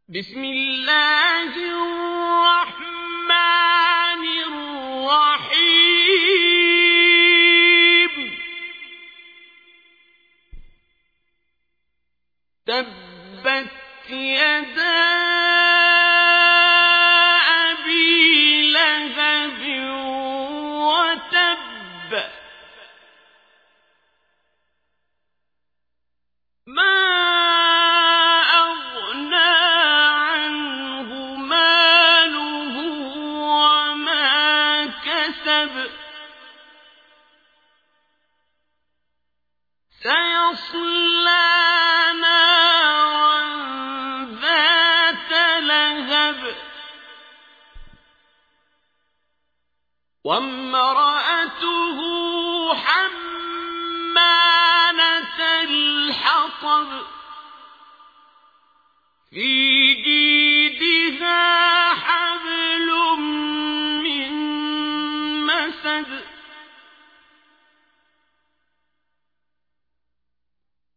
بسم الله الرحمن الرحيم تبت يدا أبي لهب وتب ما أغنى عنه ماله وما كسب سيصلى نارا ذات لهب وامرأته حمالة الحطب في جيدها حبل من مسد